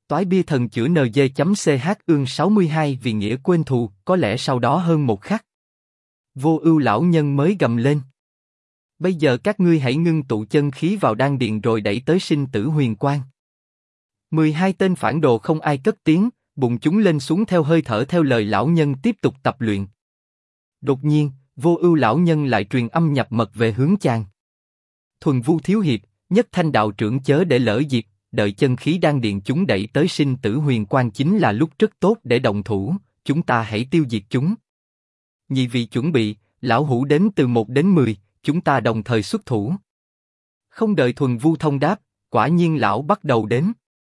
Toái bia thần chữa NG.ch ương 62 vì nghĩa quên thù, có lẽ sau đó hơn một khắc. Vô Ưu lão nhân mới gầm lên. Bây giờ các ngươi hãy ngưng tụ chân khí vào đan điền rồi đẩy tới sinh tử huyền quang. 12 tên phản đồ không ai cất tiếng, bụng chúng lên xuống theo hơi thở theo lời lão nhân tiếp tục tập luyện. Đột nhiên, Vô Ưu lão nhân lại truyền âm nhập mật về hướng chàng. Thuần Vu thiếu hiệp, Nhất Thanh đạo trưởng chớ để lỡ dịp, đợi chân khí đan điền chúng đẩy tới sinh tử huyền quang chính là lúc rất tốt để động thủ, chúng ta hãy tiêu diệt chúng. Nhị vị chuẩn bị, lão hủ đếm từ 1 đến 10, chúng ta đồng thời xuất thủ. Không đợi Thuần Vu thông đáp, quả nhiên lão bắt đầu đếm.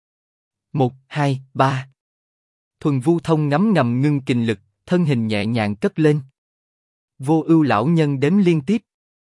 1, 2, 3. Thuần Vu thông ngấm ngầm ngưng kình lực, thân hình nhẹ nhàng cất lên. Vô Ưu lão nhân đếm liên tiếp.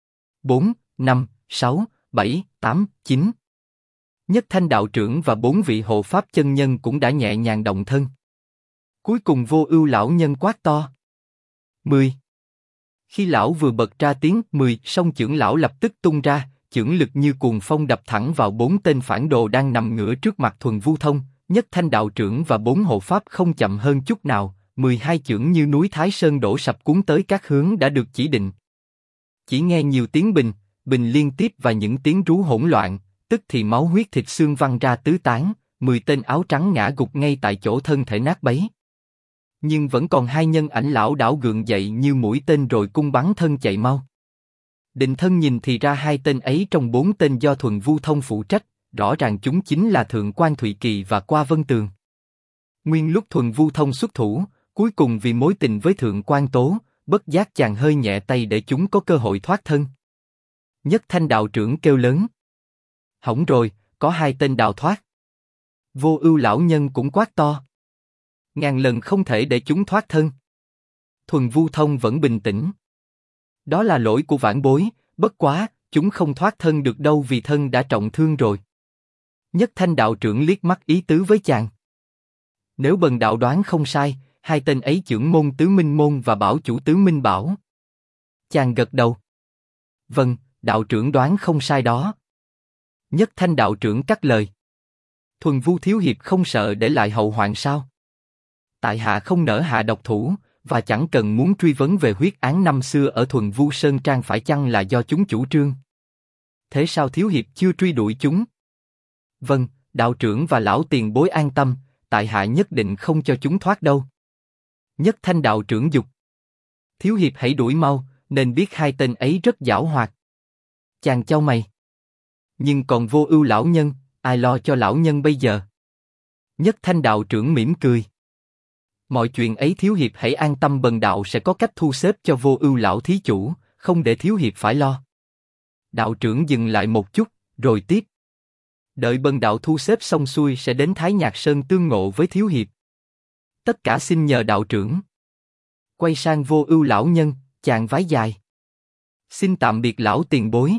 4, 5, 6, 7, 8, 9. Nhất Thanh đạo trưởng và 4 vị hộ pháp chân nhân cũng đã nhẹ nhàng động thân. Cuối cùng Vô Ưu lão nhân quát to. 10. Khi lão vừa bật ra tiếng 10, song chưởng lão lập tức tung ra, chưởng lực như cuồng phong đập thẳng vào 4 tên phản đồ đang nằm ngửa trước mặt Thuần Vu thông. Nhất Thanh đạo trưởng và 4 hộ pháp không chậm hơn chút nào, 12 chưởng như núi Thái Sơn đổ sập cuốn tới các hướng đã được chỉ định. Chỉ nghe nhiều tiếng bình, bình liên tiếp và những tiếng rú hỗn loạn, tức thì máu huyết thịt xương văng ra tứ tán, 10 tên áo trắng ngã gục ngay tại chỗ thân thể nát bấy. Nhưng vẫn còn 2 nhân ảnh lão đảo gượng dậy như mũi tên rồi cung bắn thân chạy mau. Định thân nhìn thì ra 2 tên ấy trong 4 tên do Thuần Vu thông phụ trách, rõ ràng chúng chính là Thượng Quan Thụy Kỳ và Qua Vân Tường. Nguyên lúc Thuần Vu thông xuất thủ, cuối cùng vì mối tình với Thượng Quan Tố, bất giác chàng hơi nhẹ tay để chúng có cơ hội thoát thân. Nhất Thanh đạo trưởng kêu lớn. Hỏng rồi, có 2 tên đào thoát. Vô Ưu lão nhân cũng quát to. Ngàn lần không thể để chúng thoát thân. Thuần Vu thông vẫn bình tĩnh. Đó là lỗi của vãn bối, bất quá, chúng không thoát thân được đâu vì thân đã trọng thương rồi. Nhất Thanh đạo trưởng liếc mắt ý tứ với chàng. Nếu bần đạo đoán không sai, 2 tên ấy chưởng môn Tứ Minh Môn và bảo chủ Tứ Minh Bảo. Chàng gật đầu. Vâng, đạo trưởng đoán không sai đó. Nhất Thanh đạo trưởng cắt lời. Thuần Vu thiếu hiệp không sợ để lại hậu hoạn sao? Tại hạ không nỡ hạ độc thủ, và chẳng cần muốn truy vấn về huyết án năm xưa ở Thuần Vu Sơn Trang phải chăng là do chúng chủ trương. Thế sao thiếu hiệp chưa truy đuổi chúng? Vâng, đạo trưởng và lão tiền bối an tâm, tại hạ nhất định không cho chúng thoát đâu. Nhất Thanh đạo trưởng dục. Thiếu hiệp hãy đuổi mau, nên biết 2 tên ấy rất giảo hoạt. Chàng chau mày. Nhưng còn Vô Ưu lão nhân, ai lo cho lão nhân bây giờ? Nhất Thanh đạo trưởng mỉm cười. Mọi chuyện ấy thiếu hiệp hãy an tâm, bần đạo sẽ có cách thu xếp cho Vô Ưu lão thí chủ, không để thiếu hiệp phải lo. Đạo trưởng dừng lại một chút, rồi tiếp. Đợi bần đạo thu xếp xong xuôi sẽ đến Thái Nhạc Sơn tương ngộ với thiếu hiệp. Tất cả xin nhờ đạo trưởng. Quay sang Vô Ưu lão nhân, chàng vái dài. Xin tạm biệt lão tiền bối.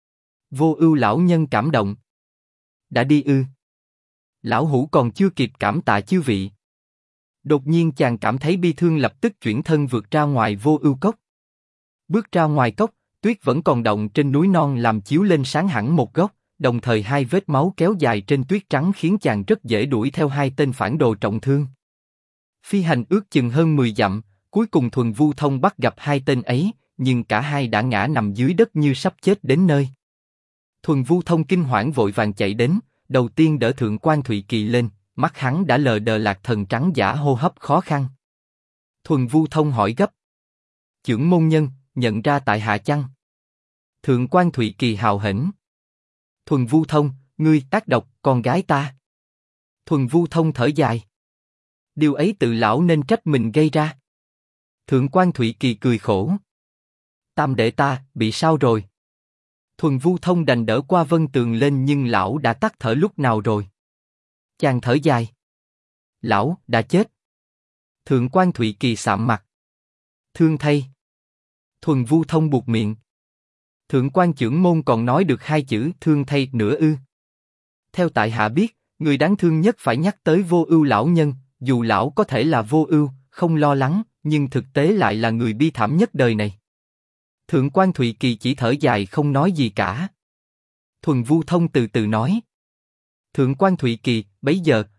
Vô Ưu lão nhân cảm động. Đã đi ư? Lão hủ còn chưa kịp cảm tạ chư vị. Đột nhiên chàng cảm thấy bi thương, lập tức chuyển thân vượt ra ngoài Vô Ưu cốc. Bước ra ngoài cốc, tuyết vẫn còn đọng trên núi non làm chiếu lên sáng hẳn một góc, đồng thời 2 vết máu kéo dài trên tuyết trắng khiến chàng rất dễ đuổi theo 2 tên phản đồ trọng thương. Phi hành ước chừng hơn 10 dặm, cuối cùng Thuần Vu thông bắt gặp 2 tên ấy, nhưng cả hai đã ngã nằm dưới đất như sắp chết đến nơi. Thuần Vu thông kinh hoảng vội vàng chạy đến, đầu tiên đỡ Thượng Quan Thụy Kỳ lên, mắt hắn đã lờ đờ lạc thần trắng giả, hô hấp khó khăn. Thuần Vu thông hỏi gấp. Chưởng môn nhân, nhận ra tại hạ chăng? Thượng Quan Thụy Kỳ hào hĩnh. Thuần Vu thông, ngươi ác độc con gái ta. Thuần Vu thông thở dài. Điều ấy tự lão nên trách mình gây ra. Thượng Quan Thụy Kỳ cười khổ. Tam đệ ta, bị sao rồi? Thuần Vu thông đành đỡ Qua Vân Tường lên nhưng lão đã tắt thở lúc nào rồi. Chàng thở dài. Lão, đã chết. Thượng Quan Thụy Kỳ sạm mặt. Thương thay. Thuần Vu thông buột miệng. Thượng Quan trưởng môn còn nói được 2 chữ thương thay nữa ư? Theo tại hạ biết, người đáng thương nhất phải nhắc tới Vô Ưu lão nhân, dù lão có thể là vô ưu, không lo lắng, nhưng thực tế lại là người bi thảm nhất đời này. Thượng Quan Thụy Kỳ chỉ thở dài không nói gì cả. Thuần Vu thông từ từ nói. Thượng Quan Thụy Kỳ, bấy giờ,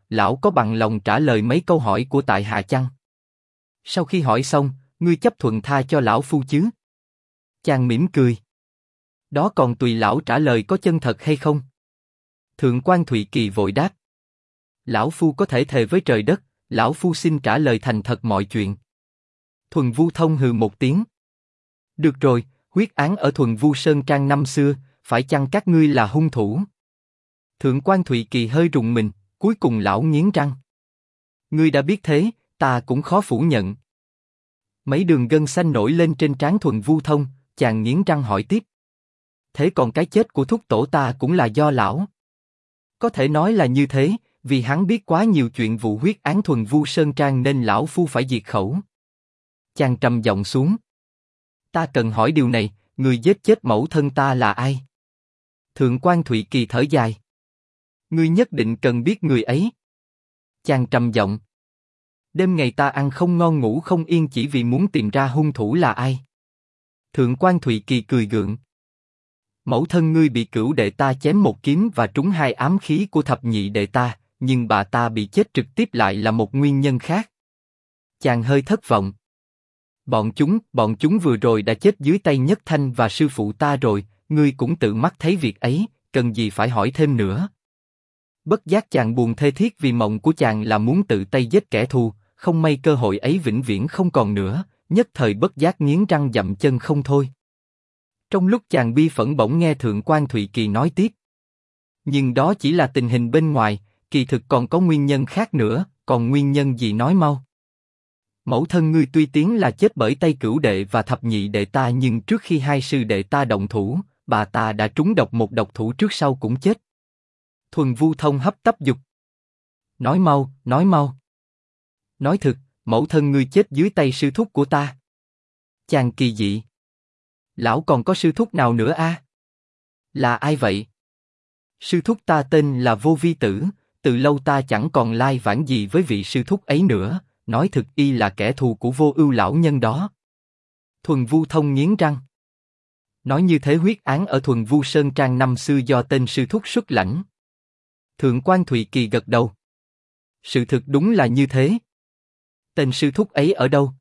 lão có bằng lòng trả lời mấy câu hỏi của tại hạ chăng? Sau khi hỏi xong, ngươi chấp thuận tha cho lão phu chứ? Chàng mỉm cười. Đó còn tùy lão trả lời có chân thật hay không. Thượng quan Thụy Kỳ vội đáp. Lão phu có thể thề với trời đất, lão phu xin trả lời thành thật mọi chuyện. Thuần Vu Thông hừ một tiếng. Được rồi, huyết án ở Thuần Vu Sơn Trang năm xưa, phải chăng các ngươi là hung thủ? Thượng quan Thụy Kỳ hơi rùng mình, cuối cùng lão nghiến răng. Ngươi đã biết thế, ta cũng khó phủ nhận. Mấy đường gân xanh nổi lên trên trán Thuần Vu Thông, chàng nghiến răng hỏi tiếp. Thế còn cái chết của thúc tổ ta cũng là do lão. Có thể nói là như thế, vì hắn biết quá nhiều chuyện vụ huyết án Thuần Vu Sơn Trang nên lão phu phải diệt khẩu. Chàng trầm giọng xuống. Ta cần hỏi điều này, người giết chết mẫu thân ta là ai? Thượng quan Thụy Kỳ thở dài. Ngươi nhất định cần biết người ấy. Chàng trầm giọng. Đêm ngày ta ăn không ngon ngủ không yên chỉ vì muốn tìm ra hung thủ là ai. Thượng quan Thụy Kỳ cười gượng. Mẫu thân ngươi bị cửu đệ ta chém một kiếm và trúng hai ám khí của thập nhị đệ ta, nhưng bà ta bị chết trực tiếp lại là một nguyên nhân khác. Chàng hơi thất vọng. Bọn chúng vừa rồi đã chết dưới tay Nhất Thanh và sư phụ ta rồi, ngươi cũng tự mắt thấy việc ấy, cần gì phải hỏi thêm nữa. Bất giác chàng buồn thê thiết vì mộng của chàng là muốn tự tay giết kẻ thù, không may cơ hội ấy vĩnh viễn không còn nữa, nhất thời bất giác nghiến răng dậm chân không thôi. Trong lúc chàng bi phẫn bỗng nghe Thượng quan Thụy Kỳ nói tiếp. Nhưng đó chỉ là tình hình bên ngoài, kỳ thực còn có nguyên nhân khác nữa, còn nguyên nhân gì nói mau. Mẫu thân ngươi tuy tiếng là chết bởi tay cửu đệ và thập nhị đệ ta nhưng trước khi hai sư đệ ta động thủ, bà ta đã trúng độc một độc thủ trước sau cũng chết. Thuần Vu Thông hấp tấp giục. Nói mau, nói mau. Nói thực, mẫu thân ngươi chết dưới tay sư thúc của ta. Chàng kỳ dị. Lão còn có sư thúc nào nữa a? Là ai vậy? Sư thúc ta tên là Vô Vi Tử, từ lâu ta chẳng còn lai vãng gì với vị sư thúc ấy nữa, nói thực y là kẻ thù của Vô Ưu lão nhân đó. Thuần Vu Thông nghiến răng. Nói như thế huyết án ở Thuần Vu Sơn Trang năm xưa do tên sư thúc xuất lãnh. Thượng quan Thụy Kỳ gật đầu. Sự thực đúng là như thế. Tên sư thúc ấy ở đâu?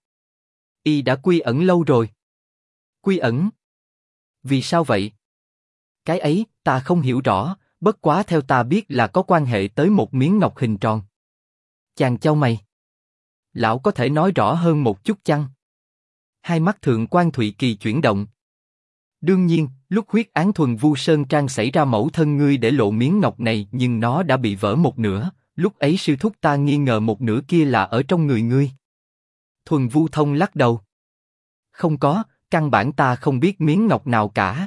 Y đã quy ẩn lâu rồi. Quy ẩn? Vì sao vậy? Cái ấy, ta không hiểu rõ, bất quá theo ta biết là có quan hệ tới một miếng ngọc hình tròn. Chàng chau mày. Lão có thể nói rõ hơn một chút chăng? Hai mắt Thượng quan Thụy Kỳ chuyển động. Đương nhiên, lúc huyết án Thuần Vu Sơn Trang xảy ra mẫu thân ngươi để lộ miếng ngọc này nhưng nó đã bị vỡ một nửa, lúc ấy sư thúc ta nghi ngờ một nửa kia là ở trong người ngươi. Thuần Vu Thông lắc đầu. Không có, căn bản ta không biết miếng ngọc nào cả.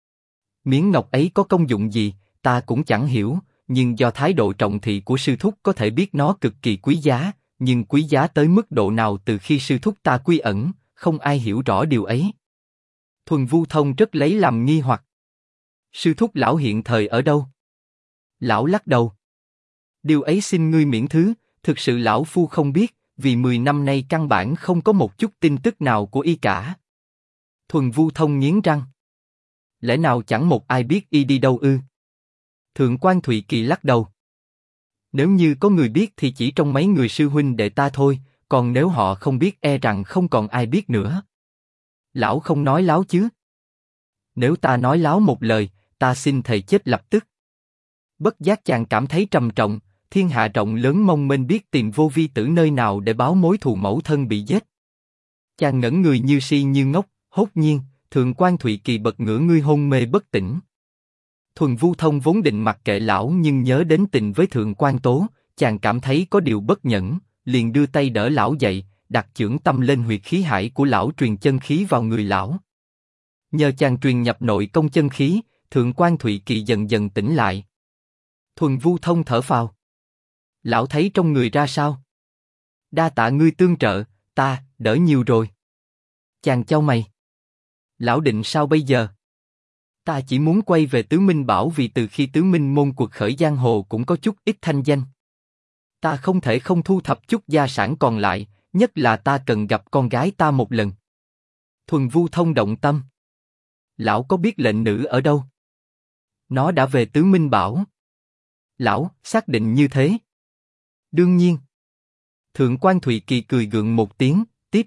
Miếng ngọc ấy có công dụng gì, ta cũng chẳng hiểu, nhưng do thái độ trọng thị của sư thúc có thể biết nó cực kỳ quý giá, nhưng quý giá tới mức độ nào từ khi sư thúc ta quy ẩn, không ai hiểu rõ điều ấy. Thuần Vu Thông rất lấy làm nghi hoặc. Sư thúc lão hiện thời ở đâu? Lão lắc đầu. Điều ấy xin ngươi miễn thứ, thực sự lão phu không biết, vì 10 năm nay căn bản không có một chút tin tức nào của y cả. Thuần Vu Thông nghiến răng. Lẽ nào chẳng một ai biết y đi đâu ư? Thượng quan Thụy Kỳ lắc đầu. Nếu như có người biết thì chỉ trong mấy người sư huynh đệ ta thôi, còn nếu họ không biết e rằng không còn ai biết nữa. Lão không nói láo chứ? Nếu ta nói láo một lời, ta xin thầy chết lập tức. Bất giác chàng cảm thấy trầm trọng, thiên hạ rộng lớn mong mênh biết tìm Vô Vi Tử nơi nào để báo mối thù mẫu thân bị giết. Chàng ngẩn người như si như ngốc, hốt nhiên, Thượng quan Thụy Kỳ bật ngửa ngươi hôn mê bất tỉnh. Thuần Vu Thông vốn định mặc kệ lão nhưng nhớ đến tình với Thượng quan Tố, chàng cảm thấy có điều bất nhẫn, liền đưa tay đỡ lão dậy, đặt chưởng tâm lên huyệt khí hải của lão truyền chân khí vào người lão. Nhờ chàng truyền nhập nội công chân khí, Thượng quan Thụy Kỳ dần dần tỉnh lại. Thuần Vu Thông thở phào. Lão thấy trong người ra sao? Đa tạ ngươi tương trợ, ta đỡ nhiều rồi. Chàng chau mày. Lão định sao bây giờ? Ta chỉ muốn quay về Tứ Minh Bảo vì từ khi Tứ Minh môn cuộc khởi giang hồ cũng có chút ít thanh danh. Ta không thể không thu thập chút gia sản còn lại, nhất là ta cần gặp con gái ta một lần. Thuần Vu Thông động tâm. Lão có biết lệnh nữ ở đâu? Nó đã về Tứ Minh Bảo. Lão xác định như thế. Đương nhiên. Thượng quan Thụy Kỳ cười gượng một tiếng, tiếp.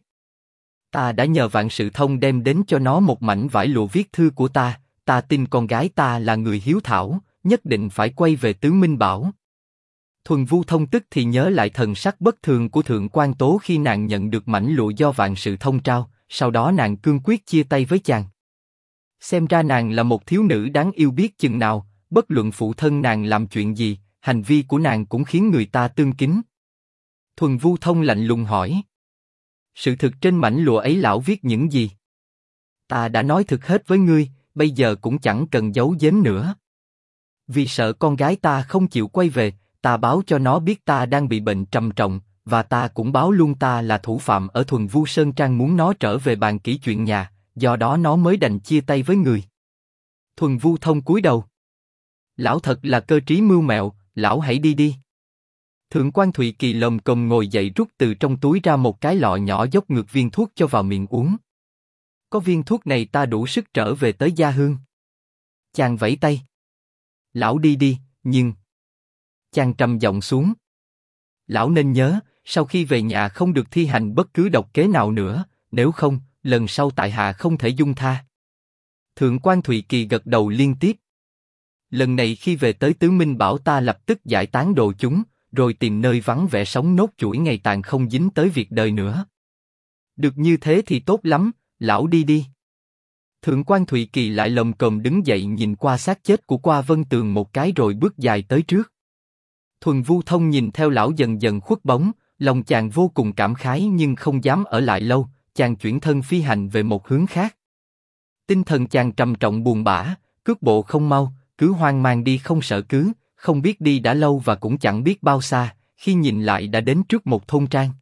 Ta đã nhờ Vạn Sự Thông đem đến cho nó một mảnh vải lụa viết thư của ta tin con gái ta là người hiếu thảo, nhất định phải quay về Tứ Minh Bảo. Thuần Vu Thông tức thì nhớ lại thần sắc bất thường của Thượng quan Tố khi nàng nhận được mảnh lụa do Vạn Sự Thông trao, sau đó nàng cương quyết chia tay với chàng. Xem ra nàng là một thiếu nữ đáng yêu biết chừng nào, bất luận phụ thân nàng làm chuyện gì, hành vi của nàng cũng khiến người ta tương kính. Thuần Vu Thông lạnh lùng hỏi. Sự thực trên mảnh lụa ấy lão viết những gì? Ta đã nói thực hết với ngươi, bây giờ cũng chẳng cần giấu giếm nữa. Vì sợ con gái ta không chịu quay về, ta báo cho nó biết ta đang bị bệnh trầm trọng, và ta cũng báo luôn ta là thủ phạm ở Thuần Vu Sơn Trang muốn nó trở về bàn kỹ chuyện nhà, do đó nó mới đành chia tay với người. Thuần Vu Thông cúi đầu. Lão thật là cơ trí mưu mẹo, lão hãy đi đi. Thượng quan Thụy Kỳ lồm cồm ngồi dậy rút từ trong túi ra một cái lọ nhỏ dốc ngược viên thuốc cho vào miệng uống. Có viên thuốc này ta đủ sức trở về tới gia hương. Chàng vẫy tay. Lão đi đi, nhưng... Chàng trầm giọng xuống. Lão nên nhớ, sau khi về nhà không được thi hành bất cứ độc kế nào nữa, nếu không, lần sau tại hạ không thể dung tha. Thượng quan Thụy Kỳ gật đầu liên tiếp. Lần này khi về tới Tứ Minh Bảo ta lập tức giải tán đồ chúng, rồi tìm nơi vắng vẻ sống nốt chuỗi ngày tàn không dính tới việc đời nữa. Được như thế thì tốt lắm, lão đi đi. Thượng quan Thụy Kỳ lại lồm cồm đứng dậy nhìn qua xác chết của Qua Vân Tường một cái rồi bước dài tới trước. Thuần Vu Thông nhìn theo lão dần dần khuất bóng, lòng chàng vô cùng cảm khái nhưng không dám ở lại lâu, chàng chuyển thân phi hành về một hướng khác. Tinh thần chàng trầm trọng buồn bã, cước bộ không mau, cứ hoang mang đi không sợ cứ, không biết đi đã lâu và cũng chẳng biết bao xa, khi nhìn lại đã đến trước một thôn trang.